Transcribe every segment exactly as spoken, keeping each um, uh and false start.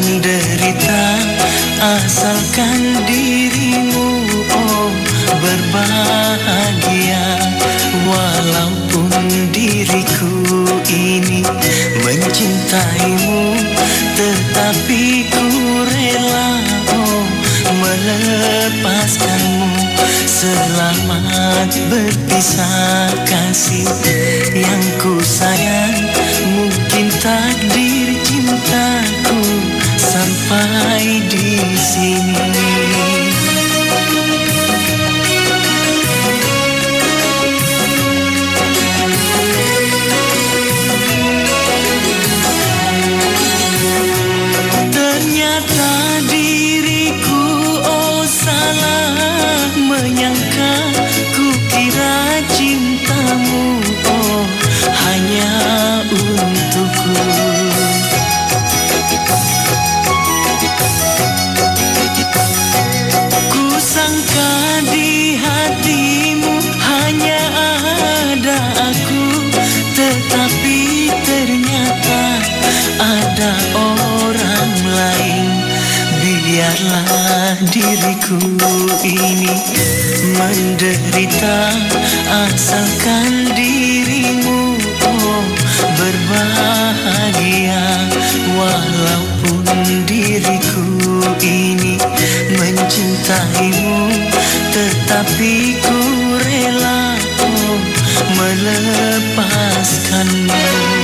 menderita asalkan dirimu oh berbahagia. Walaupun diriku ini mencintaimu, tetapi ku rela oh melepaskanmu. Selamat berpisah kasih yang ku sayang. Mungkin takdir cintaku sampai di sini. Ternyata diriku oh salah menyangka. Ku kira cintamu oh hanya untukku. Ku sangka di hatimu hanya ada aku, tetapi ternyata ada orang lain. Biarlah diriku ini menderita asalkan dirimu oh berbahagia. Walaupun diriku ini mencintaimu, tetapi ku rela oh melepaskanmu.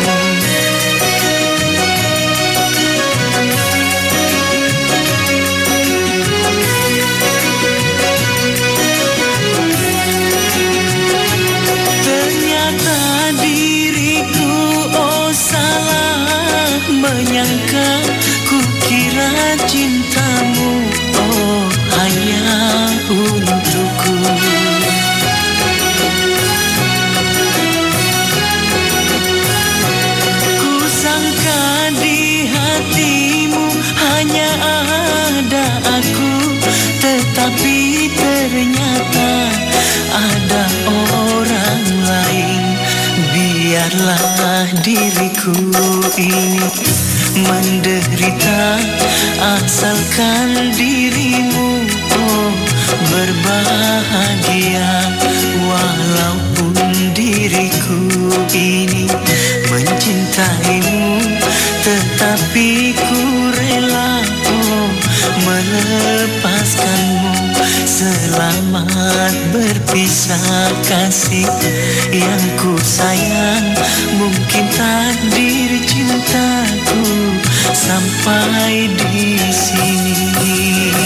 Menyangka ku kira cintamu oh hanya untukku. Ku sangka di hatimu hanya ada aku, tetapi ternyata ada orang lain. Biarlah diriku ini menderita asalkan dirimu oh berbahagia. Walaupun diriku ini mencintaimu, tetapi ku rela oh melepaskanmu. Selamat berpisah kasih yang ku sayang. Mungkin takdir cintaku sampai di sini.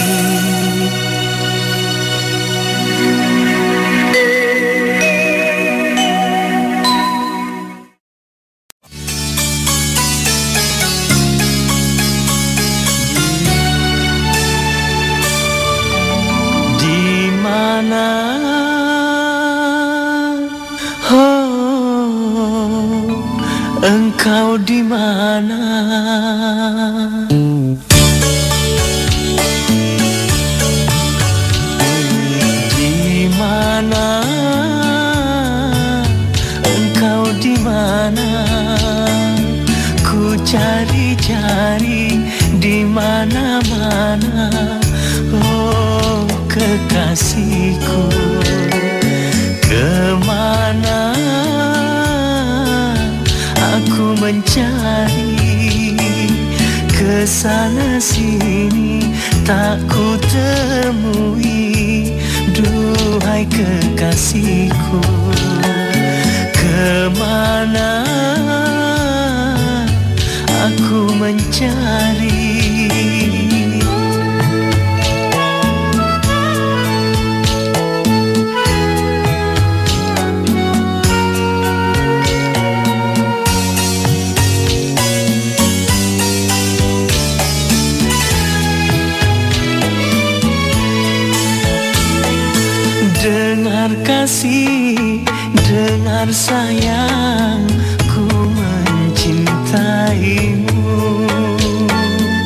Engkau di mana? Di mana? Engkau di mana? Ku cari-cari di mana-mana. Oh kekasihku, kemana? Aku mencari kesana sini, tak ku temui. Duhai kekasihku, kemana? Aku mencari. Dengar kasih, dengar sayang, ku mencintaimu.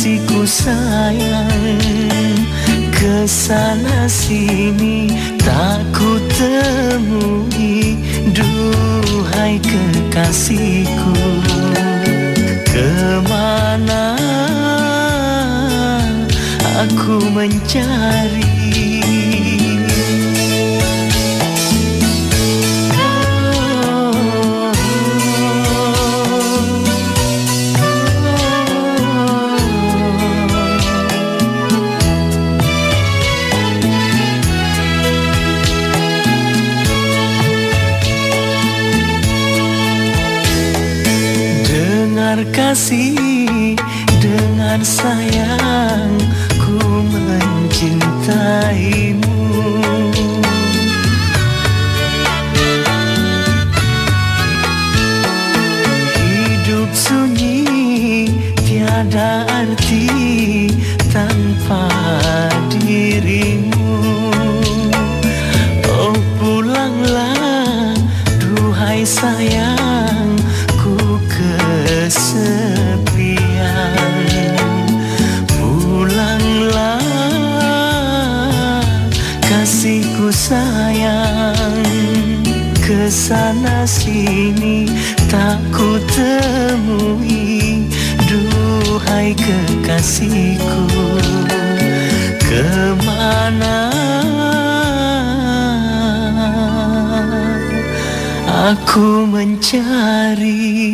kasihku sayang, kesana sini tak ku temui. Duhai kekasihku, kemana aku mencari? Kasih, dengar sayang, ku mencintaimu. Hidup sunyi, tiada arti tanpa dirimu. Oh pulanglah, duhai sayang, ku kesepian. Pulanglah kasihku sayang, kesana sini tak ku temui. Duhai kekasihku, kemana aku mencari?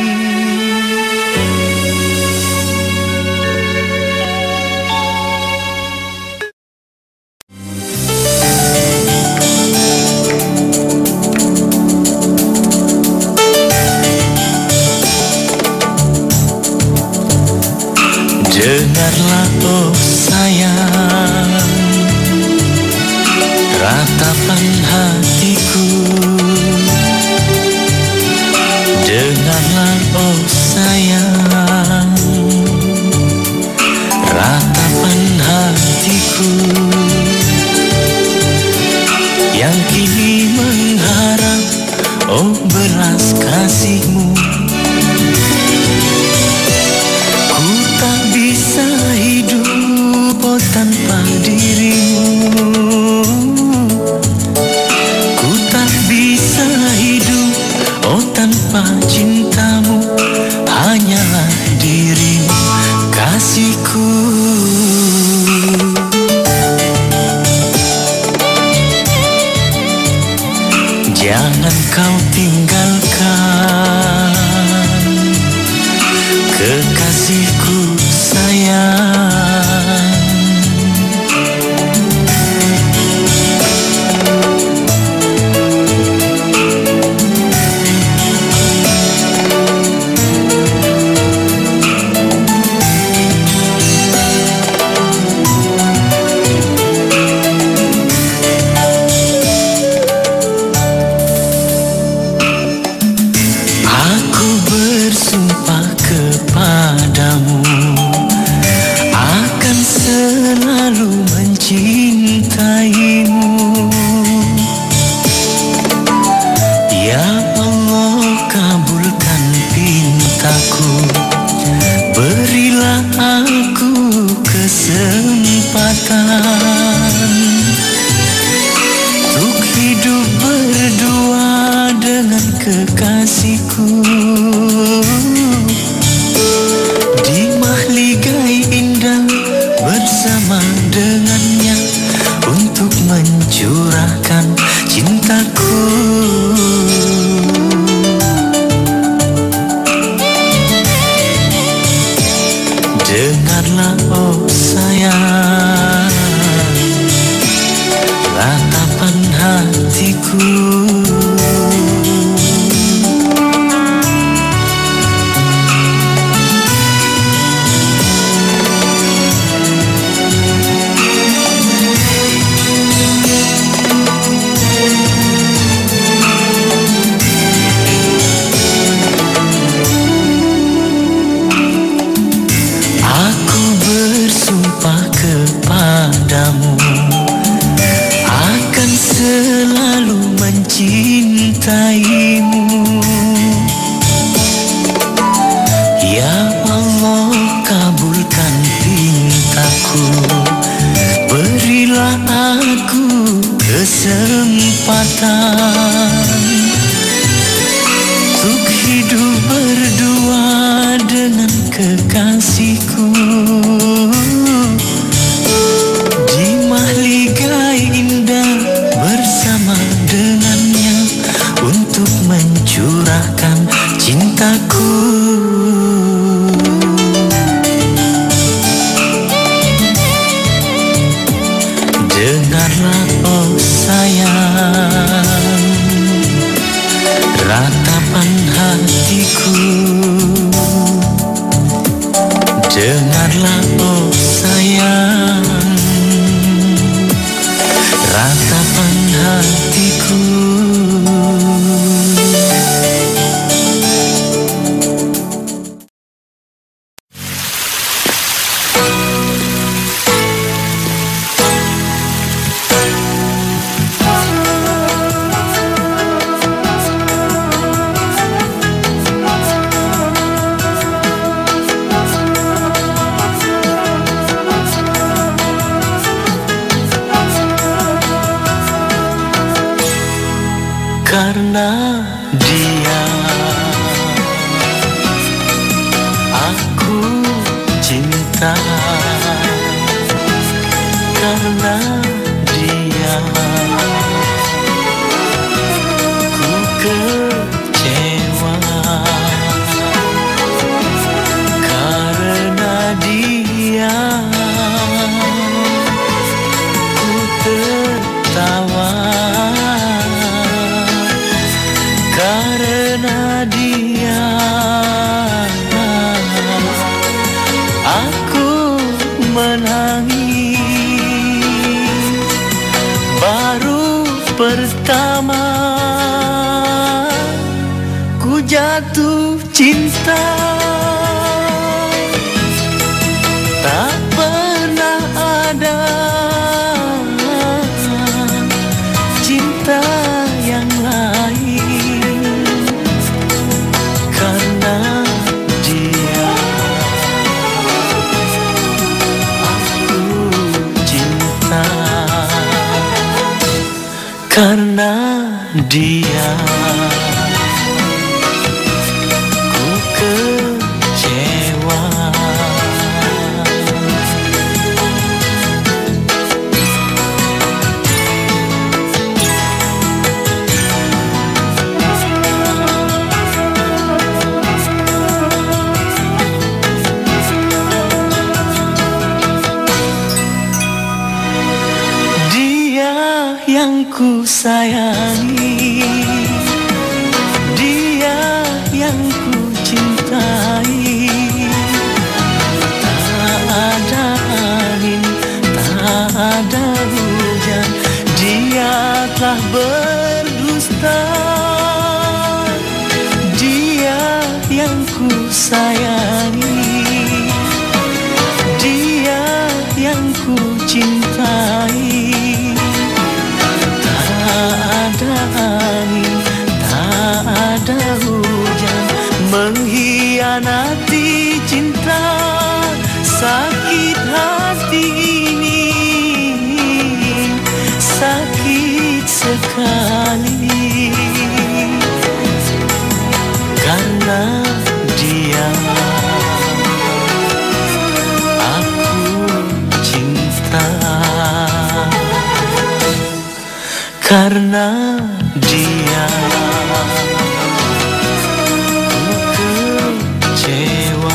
Dengarlah oh sayang, ratapan hatiku. Dengarlah oh sayang, ratapan hatiku yang kini mengharap oh belas kasihmu. Ku tak bisa hidup oh tanpa dirimu. Ku tak bisa hidup oh tanpa cintamu. Hanyalah dirimu kasihku. Jangan kau tinggalkan kekasihku sayang. Bersumpah kepadamu akan selalu mencintaimu. Ya Allah, kabulkan pintaku, berilah aku kesempatan untuk hidup berdua dengan kekasihku. Di mahligai indah bersama dengannya untuk mencurahkan cintaku. Dengarlah oh sayang, ratapan hatiku. Bersumpah kepadamu akan selalu mencintai hatiku. Di mahligai indah bersama dengannya untuk mencurahkan cintaku. Dengarlah oh sayang, ratapan hatiku. Dengarlah oh sayang, ratapan hatiku. Karena dia aku cinta, karena dia ku kecewa, karena dia ku tertawa, karena dia aku menangis. Baru pertama ku jatuh cinta, tak pernah ada cinta yang lain. Karena dia aku cinta, karena dia ku kecewa. Yang ku sayangi, dia yang ku cintai. Tak ada angin, tak ada hujan, dia telah berdusta. Dia yang ku sayangi, dia yang ku cintai. Angin, tak ada hujan, mengkhianati cinta. Sakit hati ini, sakit sekali. Karena dia aku cinta, karena dia ku kecewa.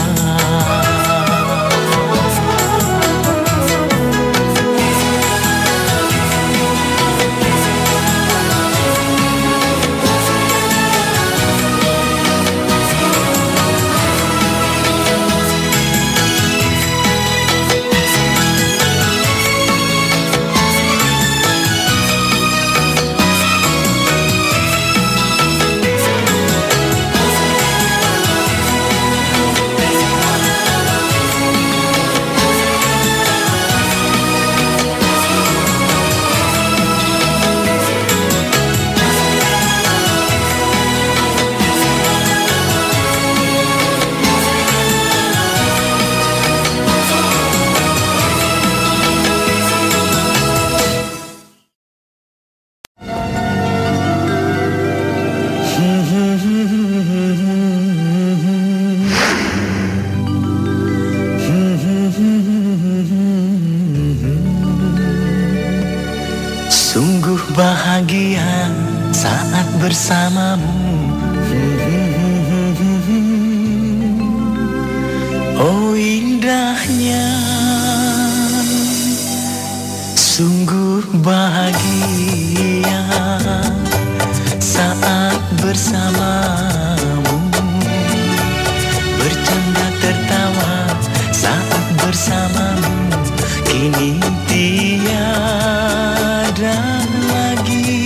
bahagia saat bersamamu. Oh indahnya, sungguh bahagia saat bersamamu. Bercanda tertawa saat bersamamu, kini tiada lagi.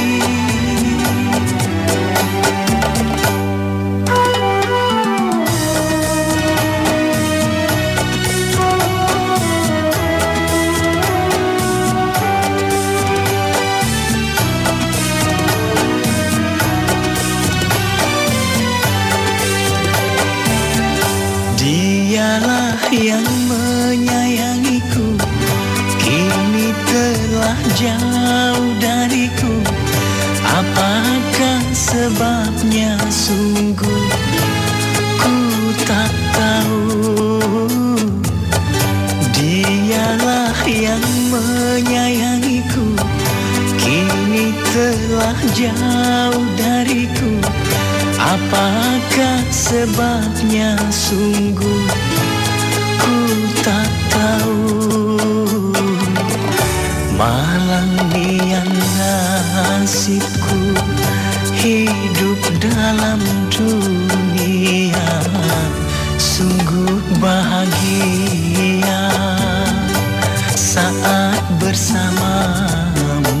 Dialah yang menyayangiku, kini telah jauh dariku. Apakah sebabnya sungguh ku tak tahu. Dialah yang menyayangiku, kini telah jauh dariku. Apakah sebabnya sungguh ku tak tahu. Malang nian nasibku hidup dalam dunia, sungguh bahagia saat bersamamu.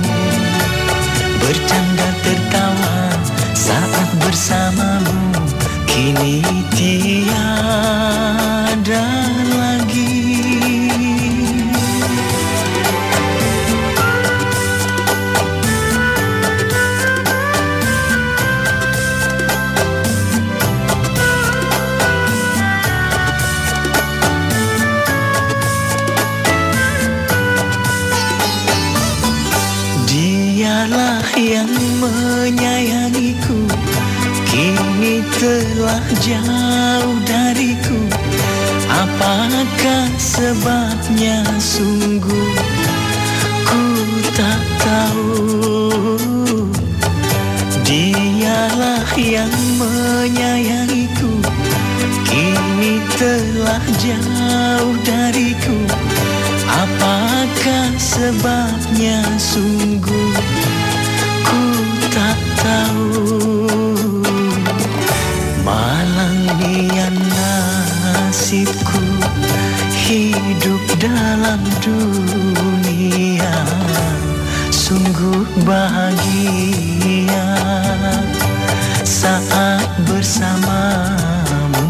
Bercanda tertawa saat bersamamu, kini tiada lagi. Dialah yang menyayangiku, kini telah jauh dariku. Apakah sebabnya sungguh ku tak tahu. Dialah yang menyayangiku, kini telah jauh dariku. Apakah sebabnya sungguh ku tak tahu. Malang nian nasibku hidup dalam dunia, sungguh bahagia saat bersamamu.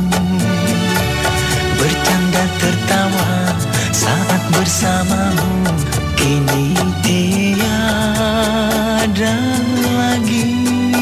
Bercanda tertawa saat bersamamu, kini tiada lagi.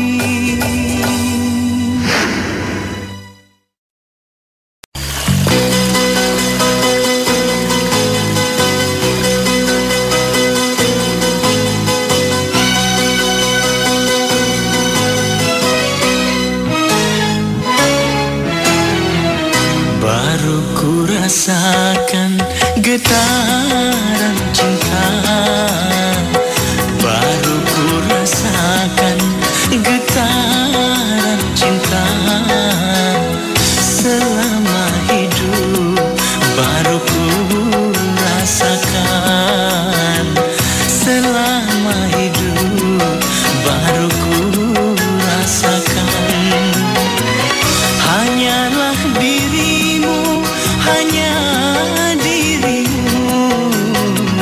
Baru ku rasakan getaran cinta, baru ku rasakan getaran cinta. Selama hidup baru ku rasakan, selama hidup baru ku rasakan. Hanyalah dirimu, hanya dirimu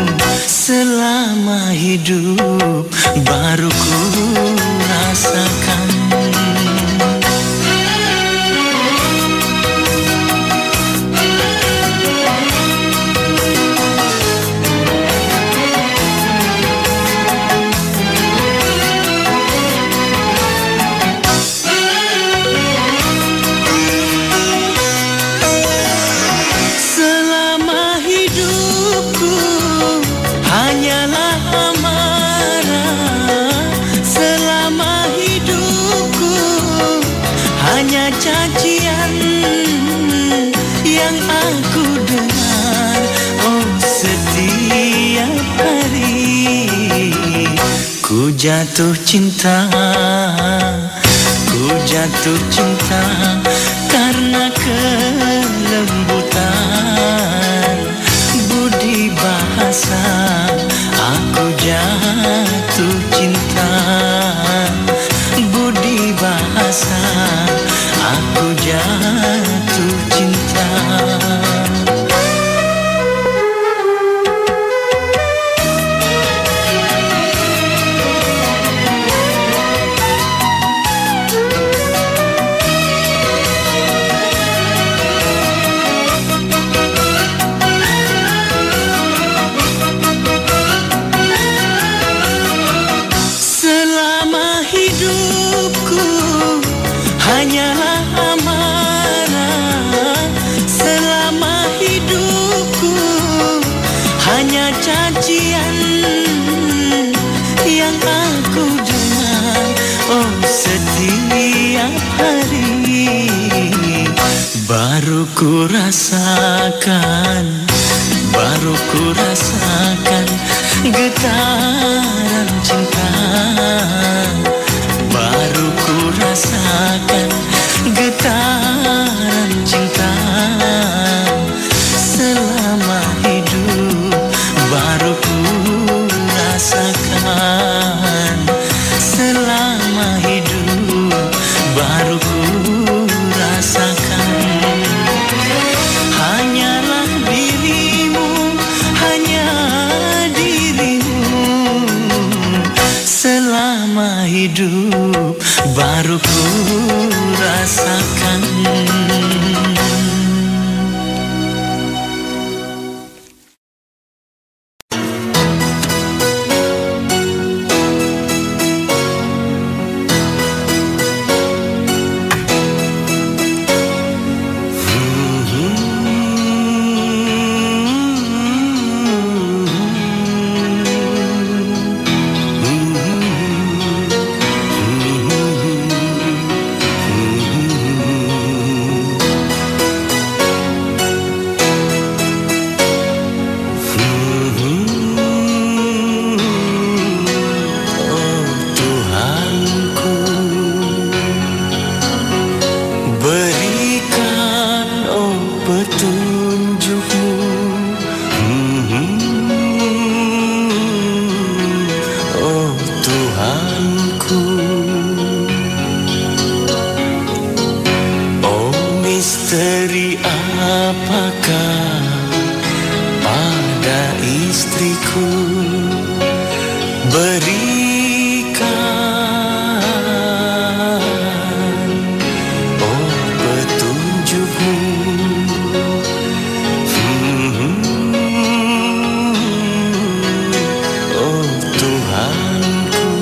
jatuh cinta, ku jatuh cinta karena kelembutan budi bahasa. Aku jatuh cinta, budi bahasa. Aku jatuh cinta. Hanyalah amarah selama hidupku, hanya cacian yang aku dengar. Oh, setiap hari baru ku rasakan, baru ku rasakan getaran cinta. Baru ku rasakan getaran cinta selama hidup. Baru ku rasakan selama hidup. Baru ku rasakan hanyalah dirimu, hanya dirimu selama hidup. Baru ku rasakan. Misteri apakah pada istriku? Berikan oh petunjukmu. Hmm, oh Tuhanku.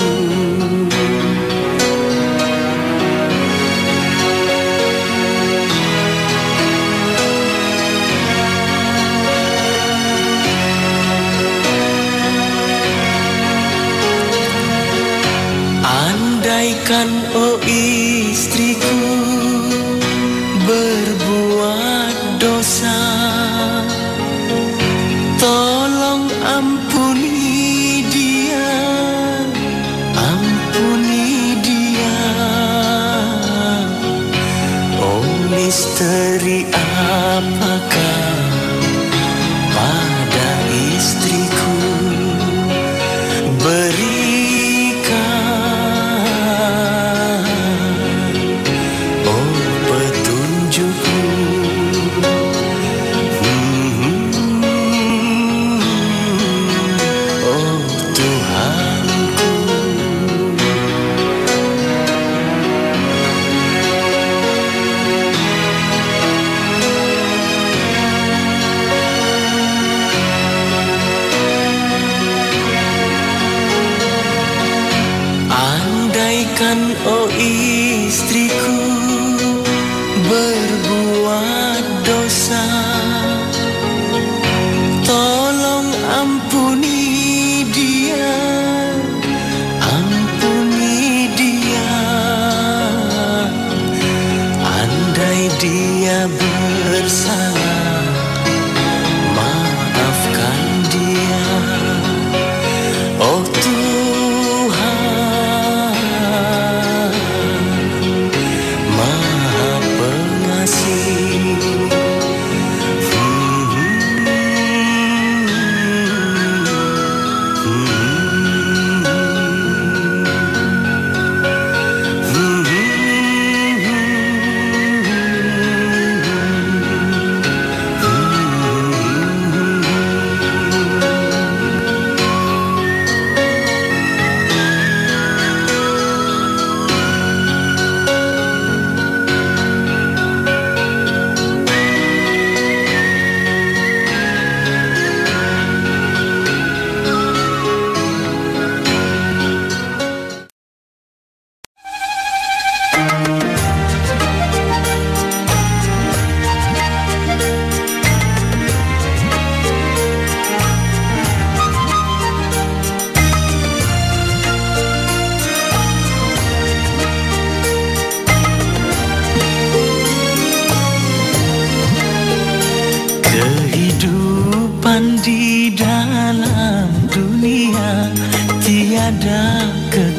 Andaikan oh istriku berbuat dosa, tolong ampuni dia, ampuni dia. Oh misteri apakah pada istriku? Berikan oh petunjukmu. Hmm,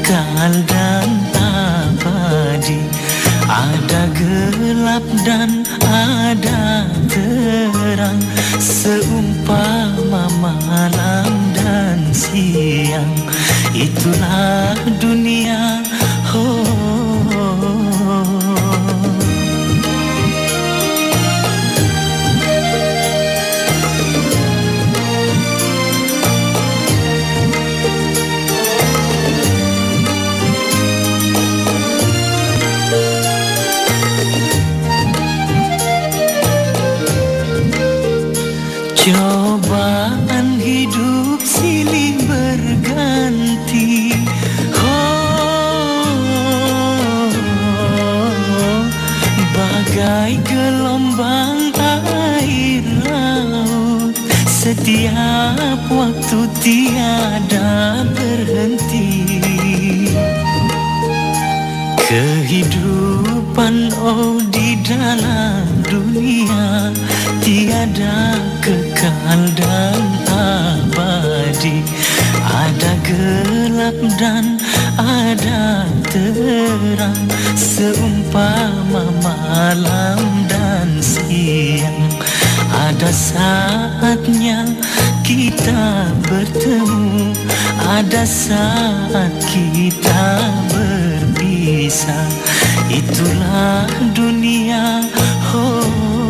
kekal dan abadi. Ada gelap dan ada terang, seumpama malam dan siang. Itulah dunia. Oh, cobaan hidup silih berganti. Oh, bagai gelombang air laut, setiap waktu tiada berhenti. Kehidupan oh di dalam dunia tiada kekal dan abadi. Ada gelap dan ada terang, seumpama malam dan siang. Ada saatnya kita bertemu, ada saat kita berpisah. Itulah dunia. Oh,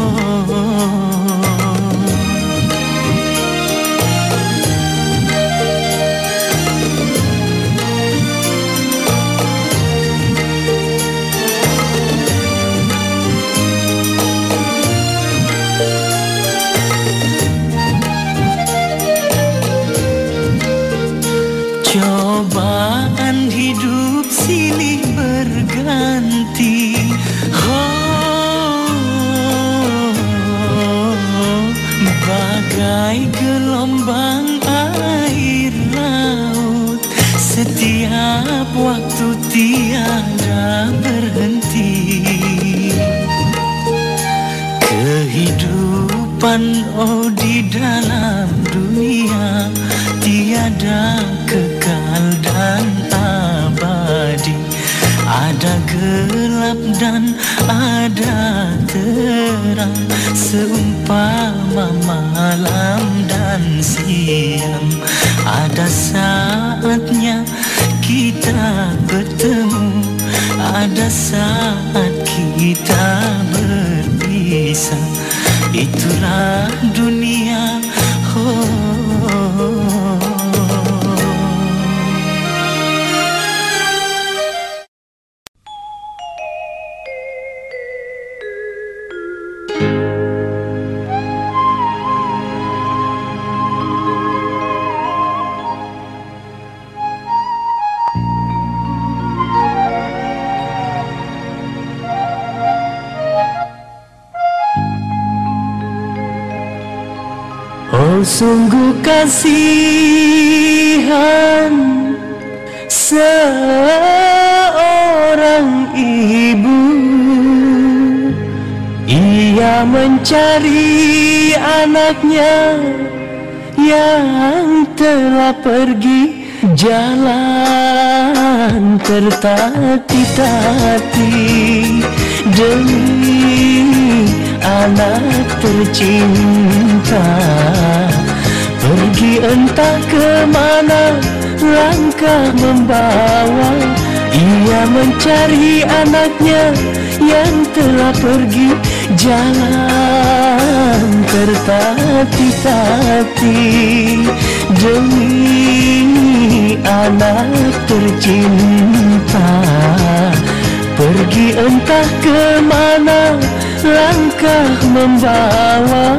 cobaan hidup silih berganti. Oh, bagai gelombang air laut, setiap waktu tiada berhenti. Kehidupan oh di dalam dunia tiada kekal dan abadi. Ada gelap dan ada terang, seumpama malam dan siang. Ada saatnya kita bertemu, ada saat kita berpisah. Itulah dunia. Oh, oh sungguh kasihan seorang ibu, ia mencari anaknya yang telah pergi jalan tertati-tati demi anak tercinta. Pergi entah ke mana langkah membawa, ia mencari anaknya yang telah pergi jalan tertati-tati demi anak tercinta. Pergi entah ke mana langkah membawa.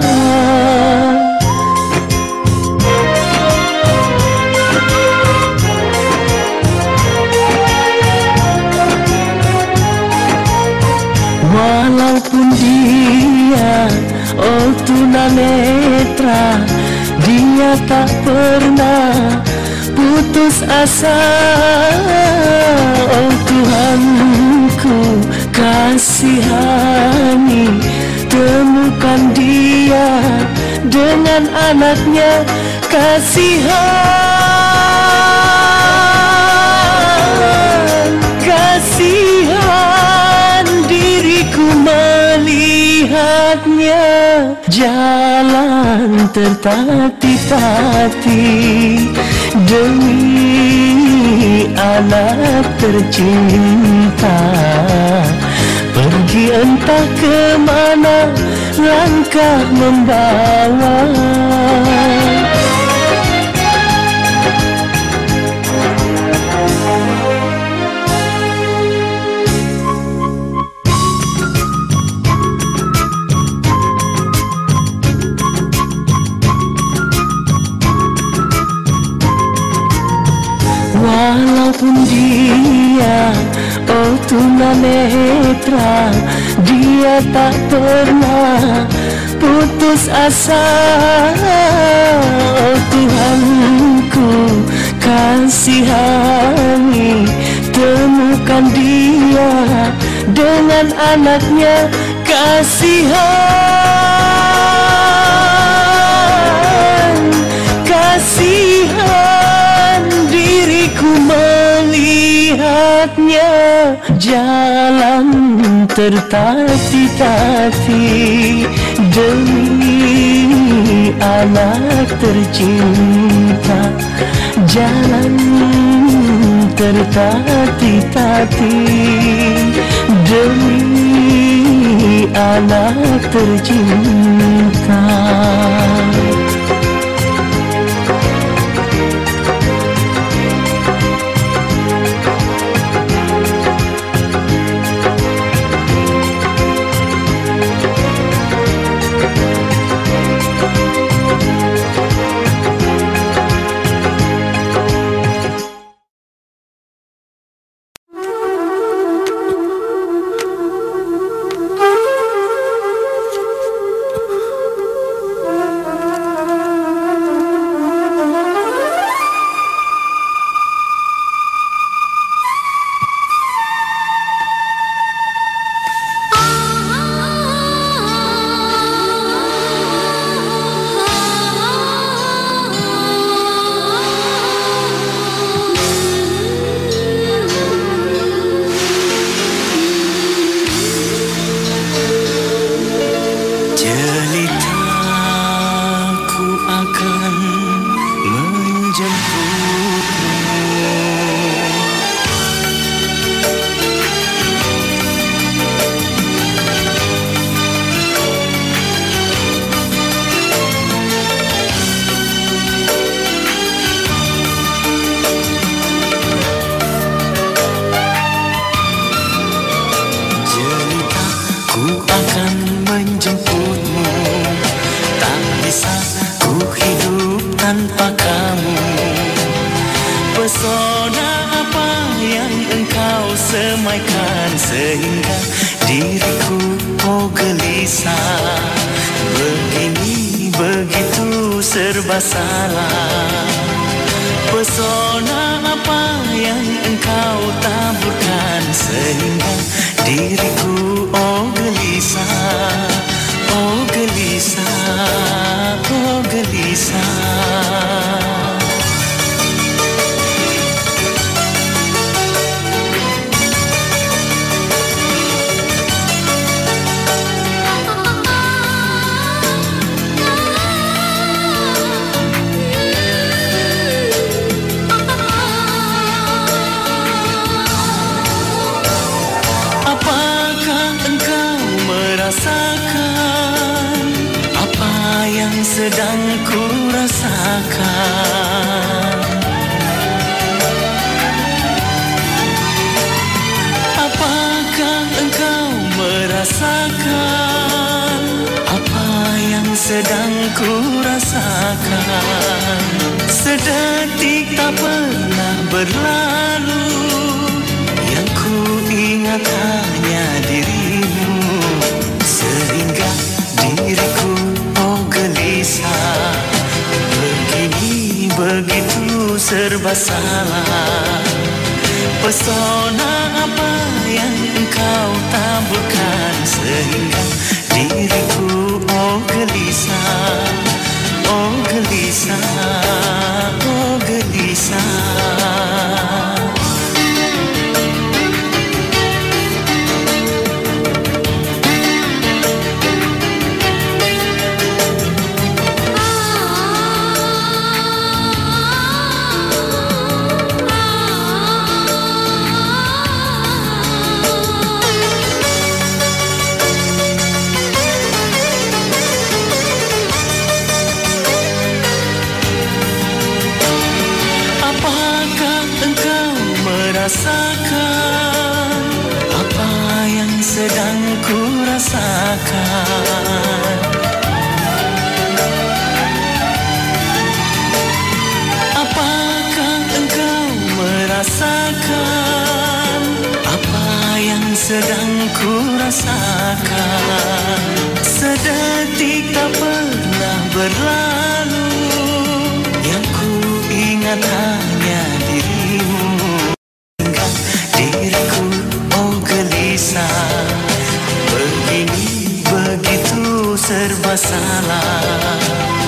Walaupun dia oh tunanetra, dia tak pernah putus asa. Oh Tuhanku, kasihani, temukan dia dengan anaknya. Kasihan melihatnya jalan tertati-tati demi anak tercinta. Pergi entah kemana langkah membawa. Walaupun dia oh tunanetra, dia tak pernah putus asa. Oh Tuhanku kasihani, temukan dia dengan anaknya. Kasihan, kasihan diriku melihatnya jalan tertati-tati demi anak tercinta. Jalan tertati-tati demi anak tercinta. merasakan apa yang sedang ku rasakan. Apakah engkau merasakan apa yang sedang ku rasakan? Sedetik tak pernah berlalu, yang ku ingat hanya dirimu. Hingga diriku oh gelisah, begini begitu serba salah.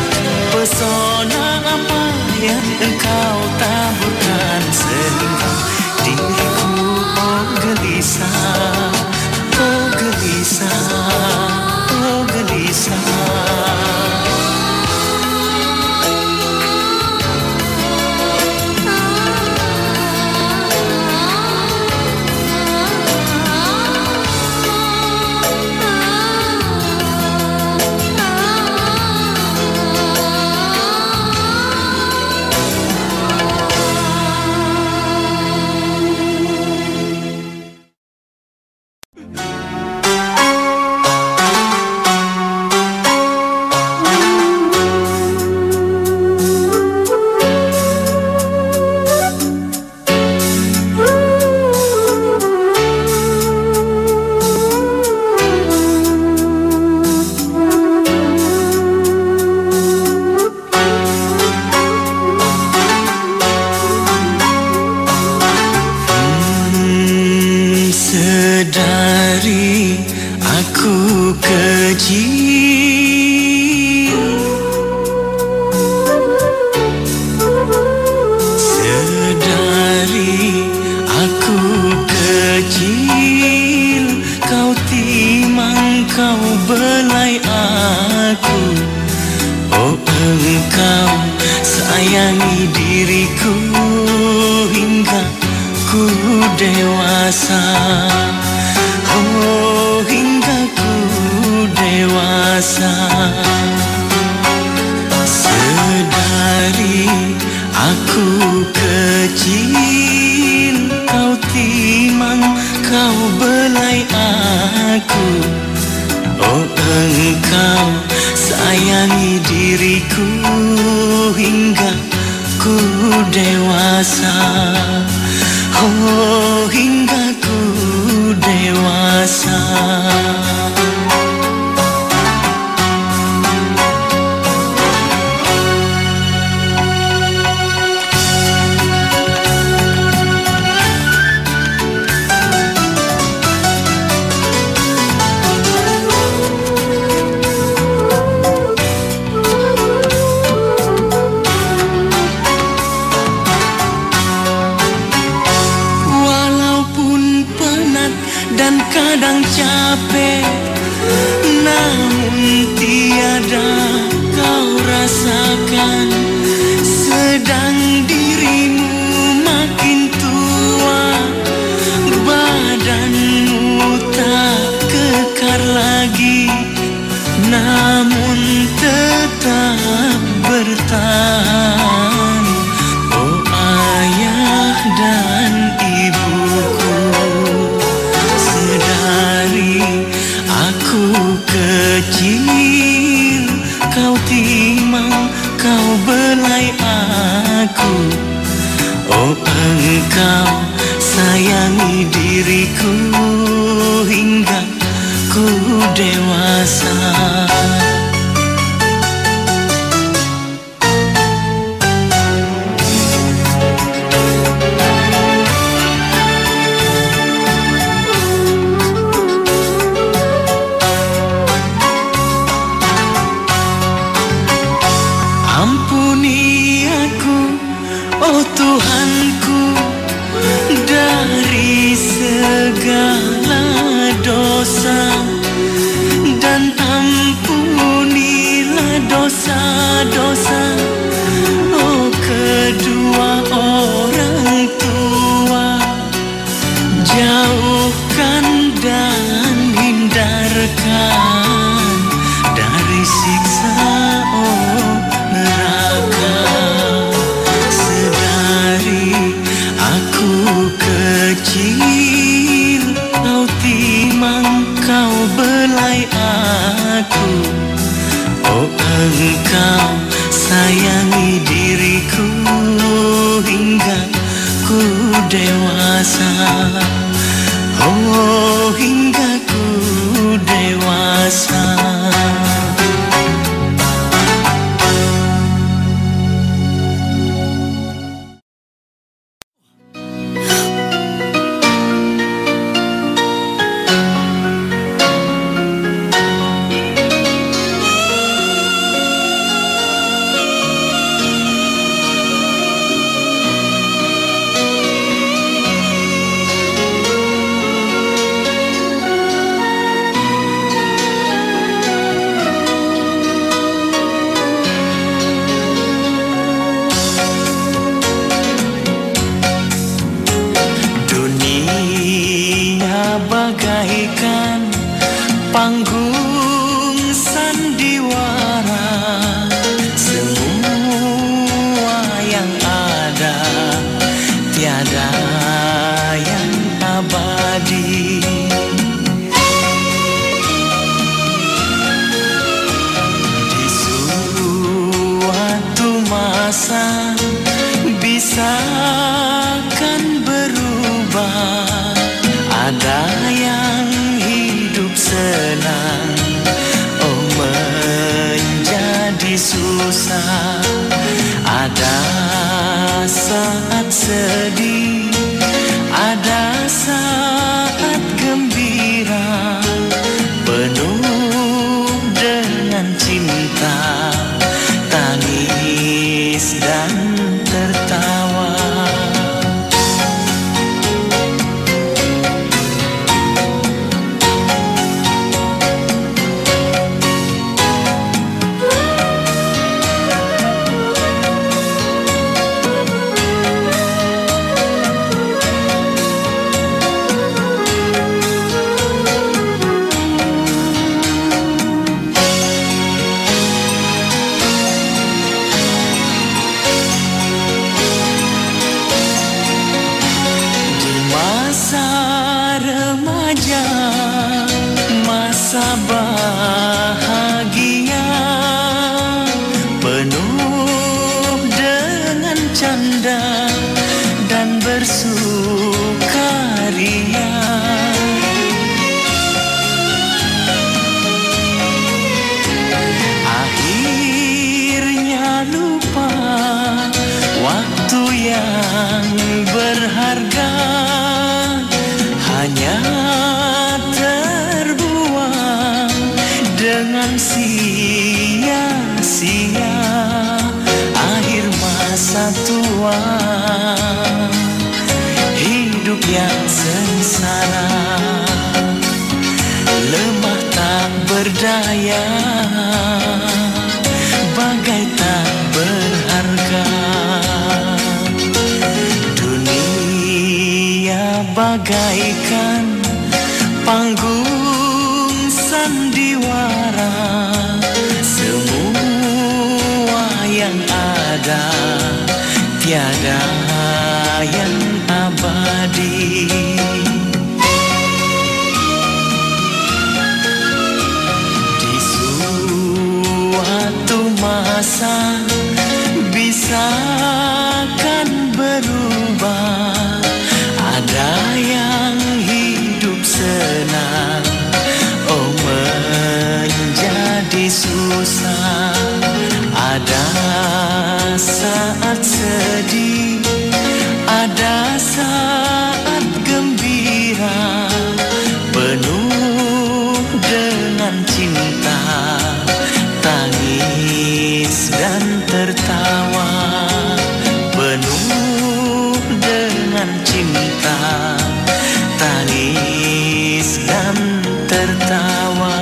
Pesona apa yang engkau taburkan, sehingga diriku oh gelisah, oh gelisah, oh gelisah. Siksa oh neraka, sedari masa bisa kan berubah. Ada yang hidup senang, oh menjadi susah. Ada saat sedih, ada saat gembira, penuh dengan cinta, tangis dan tertawa. Masa bahagia penuh dengan canda dan bersukaria. Akhirnya lupa waktu yang berharga, hanya dengan sia-sia. Akhir masa tua, hidup yang sengsara, lemah tak berdaya, bagai tak berharga. Dunia bagaikan panggung sandiwara, semua yang ada tiada yang abadi. Di suatu masa bisa kan berubah. Ada yang hidup senang, oh menjadi susah. Ada saat sedih, ada saat gembira, penuh dengan cinta, tangis dan tertawa. Penuh dengan cinta, tangis dan tertawa.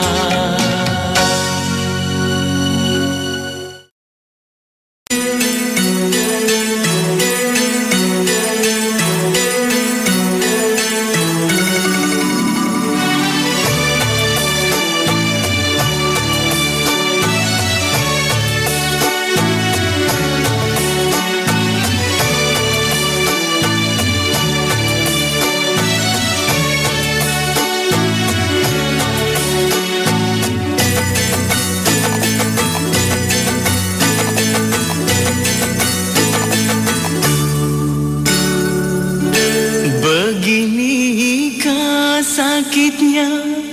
Sakitnya,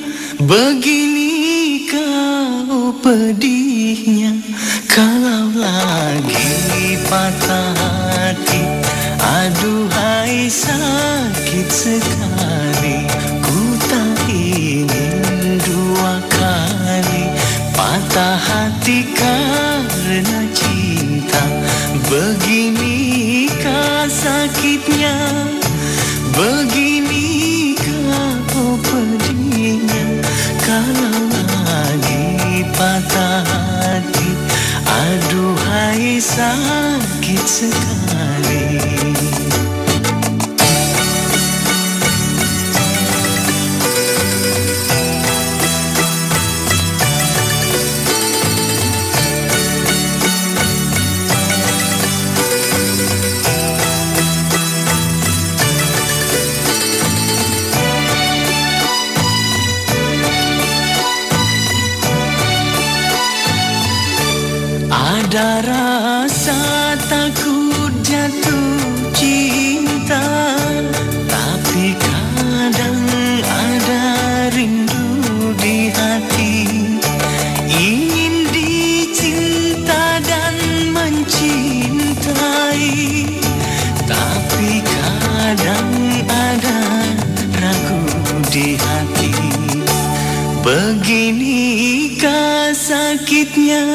beginikah pedihnya, kalau lagi patah hati. Aduhai sakit sekali, ku tak ingin dua kali patah hati karena cinta. Beginikah sakitnya, beginikah pedihnya, kalau lagi patah hati. Aduhai sakit sekali. Ada rasa takut jatuh cinta, tapi kadang ada rindu di hati, ingin dicinta dan mencintai, tapi kadang ada ragu di hati. Beginikah sakitnya,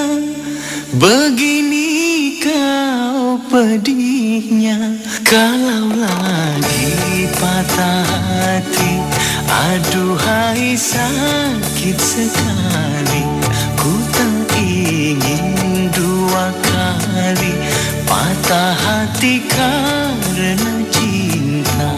beginikah pedihnya, kalau lagi patah hati. Aduhai sakit sekali, ku tak ingin dua kali patah hati karena cinta.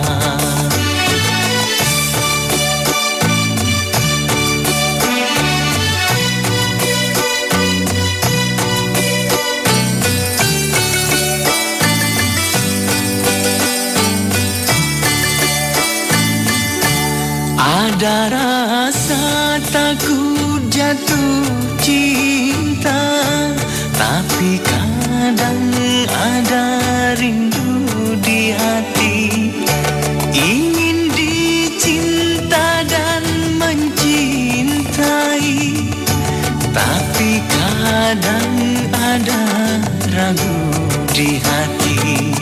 Ada rasa takut jatuh cinta, tapi kadang ada rindu di hati, ingin dicinta dan mencintai, tapi kadang ada ragu di hati.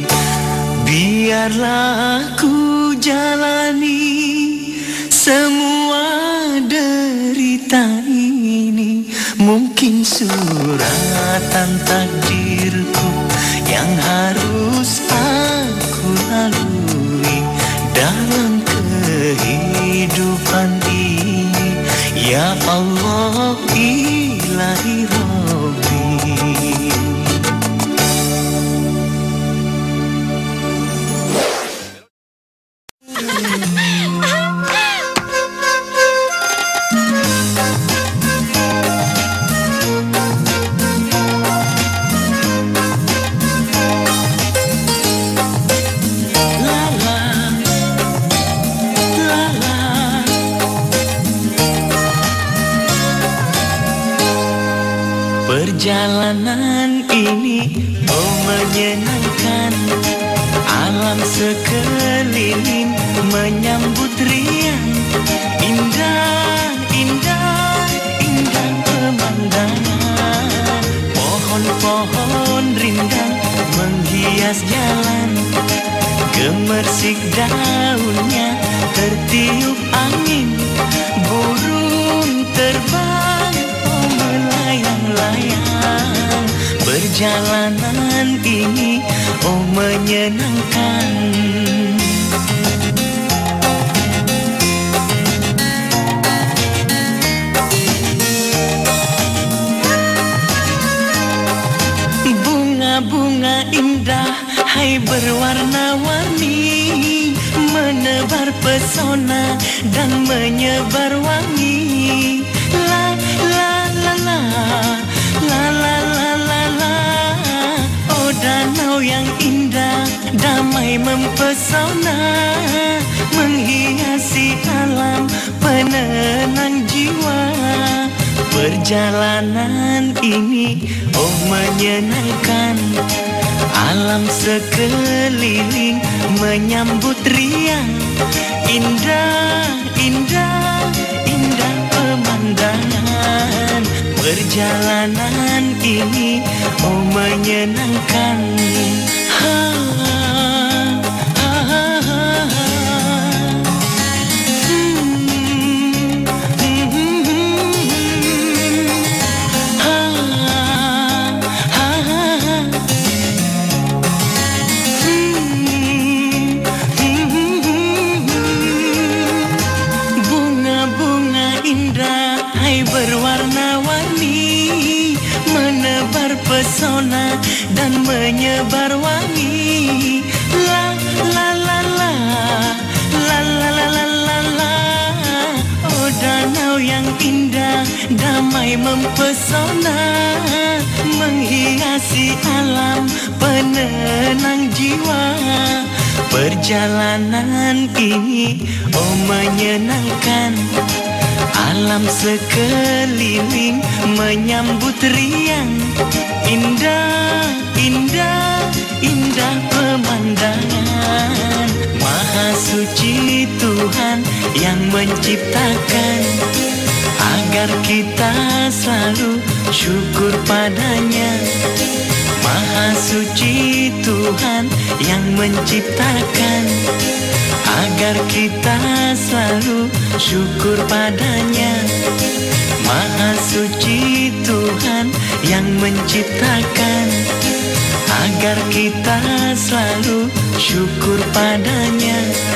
Biarlah ku jalani semua derita ini, mungkin suratan takdirku yang harus aku lalui dalam kehidupan ini. Ya Allah ilahi Rabbi. Perjalanan ini oh menyenangkan, alam sekeliling menyambut riang, indah, indah, indah pemandangan. Pohon-pohon rindang menghias jalan, gemersik daunnya tertiup angin, burung terbang oh melayang-layang. Perjalanan ini oh menyenangkan. Bunga-bunga indah hai berwarna-warni, menebar pesona dan menyebar wangi. La la la la, la la la la la. Oh danau yang indah damai mempesona, menghiasi alam penenang jiwa. Perjalanan ini oh menyenangkan, alam sekeliling menyambut riang, indah, indah, indah pemandangan. Perjalanan ini oh menyenangkan. Ha, ha, ha, ha. Berwarna-warni, menebar pesona dan menyebar wangi. La la la la, la la la la la la. Oh danau yang indah damai mempesona, menghiasi alam penenang jiwa. Perjalanan ini oh menyenangkan, alam sekeliling menyambut riang, indah, indah, yang menciptakan, agar kita selalu syukur padanya. Maha suci Tuhan yang menciptakan, agar kita selalu syukur padanya. Maha suci Tuhan yang menciptakan, agar kita selalu syukur padanya.